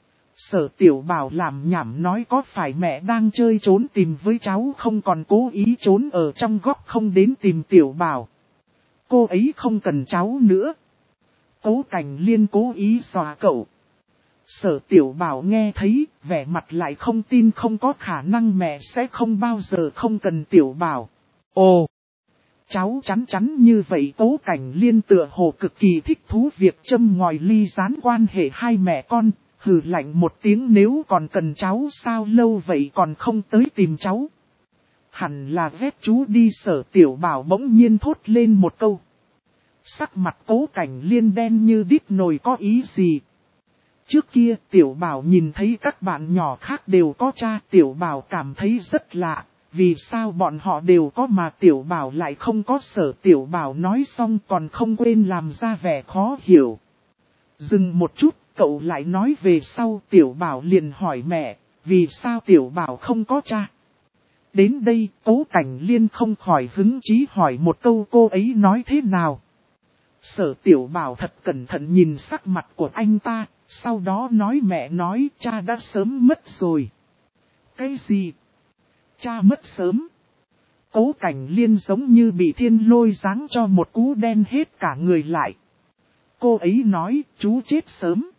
Sở Tiểu Bảo làm nhảm nói: có phải mẹ đang chơi trốn tìm với cháu không, còn cố ý trốn ở trong góc không đến tìm Tiểu Bảo? Cô ấy không cần cháu nữa. Cố Cảnh Liên cố ý dọa cậu. Sở Tiểu Bảo nghe thấy, vẻ mặt lại không tin không có khả năng mẹ sẽ không bao giờ không cần Tiểu Bảo. Ồ! Cháu chắn như vậy. Cố Cảnh Liên tựa hồ cực kỳ thích thú việc châm ngòi ly gián quan hệ hai mẹ con, hừ lạnh một tiếng: nếu còn cần cháu sao lâu vậy còn không tới tìm cháu? Hẳn là ghét chú đi. Sở Tiểu Bảo bỗng nhiên thốt lên một câu. Sắc mặt Cố Cảnh Liên đen như đít nồi. có ý gì? Trước kia Tiểu Bảo nhìn thấy các bạn nhỏ khác đều có cha, Tiểu Bảo cảm thấy rất lạ. Vì sao bọn họ đều có mà Tiểu Bảo lại không có? Sở Tiểu Bảo nói xong còn không quên làm ra vẻ khó hiểu. Dừng một chút, cậu lại nói về sau. Tiểu Bảo liền hỏi mẹ, vì sao Tiểu Bảo không có cha? Đến đây, Cố Cảnh Liên không khỏi hứng chí hỏi một câu: cô ấy nói thế nào? Sở Tiểu Bảo thật cẩn thận nhìn sắc mặt của anh ta, sau đó nói: mẹ nói cha đã sớm mất rồi. Cái gì? Cha mất sớm? Cố Cảnh Liên giống như bị thiên lôi giáng cho một cú đen hết cả người lại. Cô ấy nói chú chết sớm.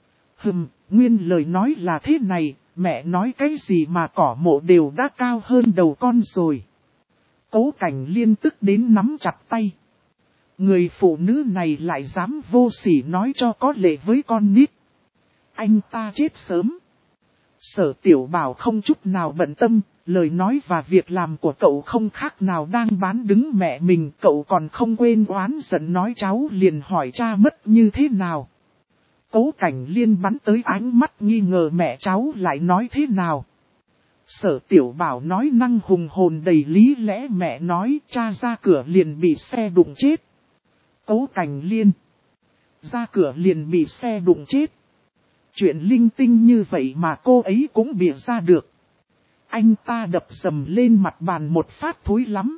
Nguyên lời nói là thế này, mẹ nói cái gì mà cỏ mộ đều đã cao hơn đầu con rồi. Cố Cảnh Liên tức đến nắm chặt tay. Người phụ nữ này lại dám vô sỉ nói cho có lệ với con nít. Anh ta chết sớm. Sở Tiểu Bảo không chút nào bận tâm, lời nói và việc làm của cậu không khác nào đang bán đứng mẹ mình. Cậu còn không quên oán giận nói cháu liền hỏi cha mất như thế nào. Cố Cảnh Liên bắn tới ánh mắt nghi ngờ mẹ cháu lại nói thế nào. Sở Tiểu Bảo nói năng hùng hồn đầy lý lẽ: mẹ nói cha ra cửa liền bị xe đụng chết. Cố Cảnh Liên: ra cửa liền bị xe đụng chết? Chuyện linh tinh như vậy mà cô ấy cũng bịa ra được. Anh ta đập sầm lên mặt bàn một phát: thối lắm.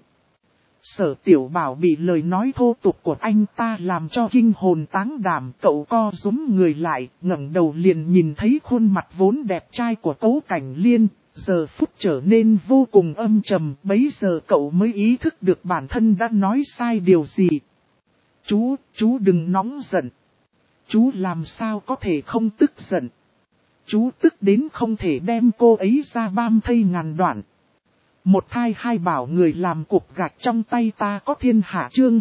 Sở Tiểu Bảo bị lời nói thô tục của anh ta làm cho kinh hồn táng đảm. Cậu co rúm người lại, ngẩng đầu liền nhìn thấy khuôn mặt vốn đẹp trai của Cố Cảnh Liên, giờ phút trở nên vô cùng âm trầm. Bấy giờ cậu mới ý thức được bản thân đã nói sai điều gì. Chú đừng nóng giận. Chú làm sao có thể không tức giận. Chú tức đến không thể đem cô ấy ra băm thây ngàn đoạn. Một thai hai bảo người làm cục gạch trong tay ta có thiên hạ. Chương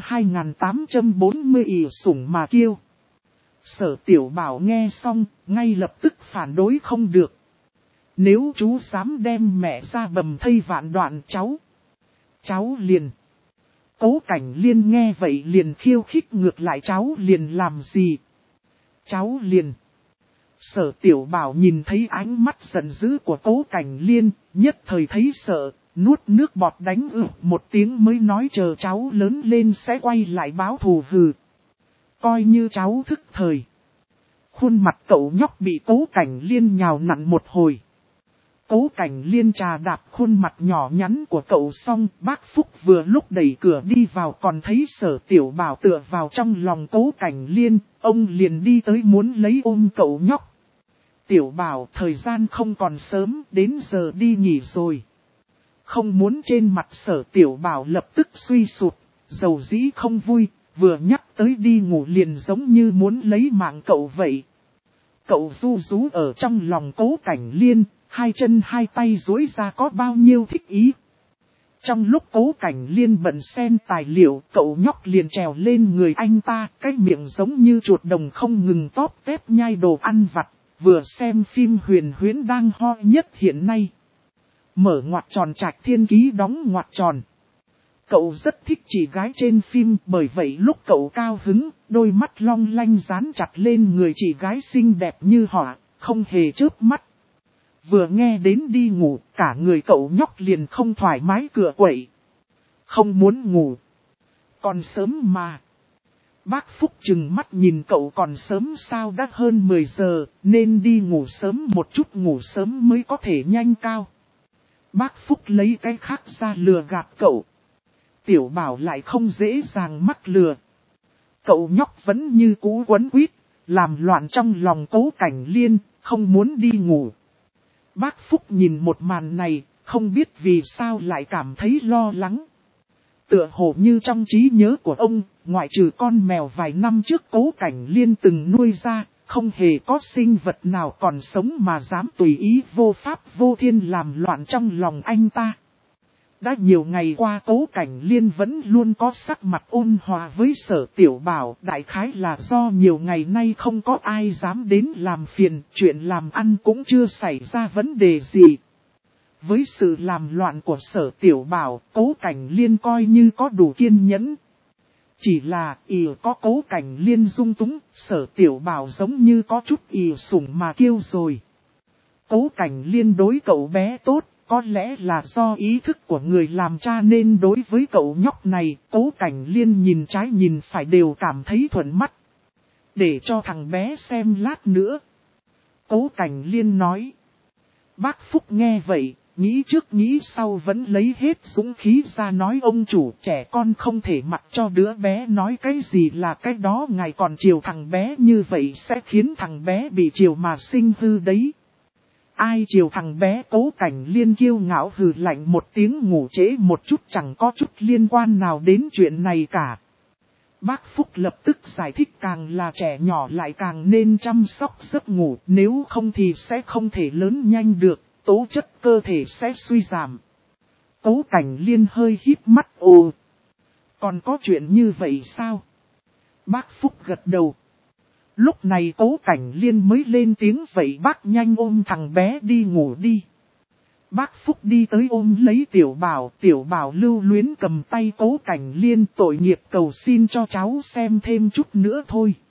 2840 ỷ sủng mà kiêu. Sở Tiểu Bảo nghe xong, ngay lập tức phản đối: không được. Nếu chú dám đem mẹ ra bầm thây vạn đoạn cháu liền. Cố Cảnh Liên nghe vậy liền khiêu khích ngược lại: cháu liền làm gì? Cháu liền. Sở Tiểu Bảo nhìn thấy ánh mắt giận dữ của Cố Cảnh Liên, nhất thời thấy sợ, nuốt nước bọt đánh một tiếng mới nói: chờ cháu lớn lên sẽ quay lại báo thù. Hừ. Coi như cháu thức thời. Khuôn mặt cậu nhóc bị Cố Cảnh Liên nhào nặn một hồi. Cố Cảnh Liên trà đạp khuôn mặt nhỏ nhắn của cậu xong, bác Phúc vừa lúc đẩy cửa đi vào còn thấy Sở Tiểu Bảo tựa vào trong lòng Cố Cảnh Liên, ông liền đi tới muốn lấy ôm cậu nhóc. Tiểu Bảo, thời gian không còn sớm, đến giờ đi nghỉ rồi. Không muốn trên mặt Sở Tiểu Bảo lập tức suy sụp, dầu dĩ không vui, vừa nhắc tới đi ngủ liền giống như muốn lấy mạng cậu vậy. Cậu ru rú ở trong lòng Cố Cảnh Liên, hai chân hai tay duỗi ra có bao nhiêu thích ý. Trong lúc Cố Cảnh Liên bận xem tài liệu, cậu nhóc liền trèo lên người anh ta, cái miệng giống như chuột đồng không ngừng tóp tép nhai đồ ăn vặt, vừa xem phim huyền huyễn đang hot nhất hiện nay. Mở ngoặc tròn Trạch Thiên Ký đóng ngoặc tròn. Cậu rất thích chị gái trên phim, bởi vậy lúc cậu cao hứng, đôi mắt long lanh dán chặt lên người chị gái xinh đẹp như họa, không hề chớp mắt. Vừa nghe đến đi ngủ, cả người cậu nhóc liền không thoải mái cựa quậy. Không muốn ngủ. Còn sớm mà. Bác Phúc trừng mắt nhìn cậu, còn sớm sao, đã hơn 10 giờ, nên đi ngủ sớm một chút, ngủ sớm mới có thể nhanh cao. Bác Phúc lấy cái khác ra lừa gạt cậu. Tiểu Bảo lại không dễ dàng mắc lừa. Cậu nhóc vẫn như cũ quấn quýt, làm loạn trong lòng Cố Cảnh Liên, không muốn đi ngủ. Bác Phúc nhìn một màn này, không biết vì sao lại cảm thấy lo lắng. Tựa hồ như trong trí nhớ của ông, ngoại trừ con mèo vài năm trước Cố Cảnh Liên từng nuôi ra, không hề có sinh vật nào còn sống mà dám tùy ý vô pháp vô thiên làm loạn trong lòng anh ta. Đã nhiều ngày qua Cố Cảnh Liên vẫn luôn có sắc mặt ôn hòa với Sở Tiểu Bảo, đại khái là do nhiều ngày nay không có ai dám đến làm phiền, chuyện làm ăn cũng chưa xảy ra vấn đề gì. Với sự làm loạn của Sở Tiểu Bảo, Cố Cảnh Liên coi như có đủ kiên nhẫn. Chỉ là có Cố Cảnh Liên dung túng, Sở Tiểu Bảo giống như có chút sủng mà kêu rồi. Cố Cảnh Liên đối cậu bé tốt. Có lẽ là do ý thức của người làm cha nên đối với cậu nhóc này, Cố Cảnh Liên nhìn trái nhìn phải đều cảm thấy thuận mắt. Để cho thằng bé xem lát nữa. Cố Cảnh Liên nói. Bác Phúc nghe vậy, nghĩ trước nghĩ sau vẫn lấy hết dũng khí ra nói, ông chủ, trẻ con không thể mặc cho đứa bé nói cái gì là cái đó, ngài còn chiều thằng bé như vậy sẽ khiến thằng bé bị chiều mà sinh hư đấy. Ai chiều thằng bé? Cố Cảnh Liên kiêu ngạo hừ lạnh một tiếng, ngủ trễ một chút chẳng có chút liên quan nào đến chuyện này cả. Bác Phúc lập tức giải thích, càng là trẻ nhỏ lại càng nên chăm sóc giấc ngủ, nếu không thì sẽ không thể lớn nhanh được, tố chất cơ thể sẽ suy giảm. Cố Cảnh Liên hơi híp mắt, ồ, còn có chuyện như vậy sao? Bác Phúc gật đầu. Lúc này Cố Cảnh Liên mới lên tiếng, vậy bác nhanh ôm thằng bé đi ngủ đi. Bác Phúc đi tới ôm lấy Tiểu Bảo lưu luyến cầm tay Cố Cảnh Liên, tội nghiệp cầu xin cho cháu xem thêm chút nữa thôi.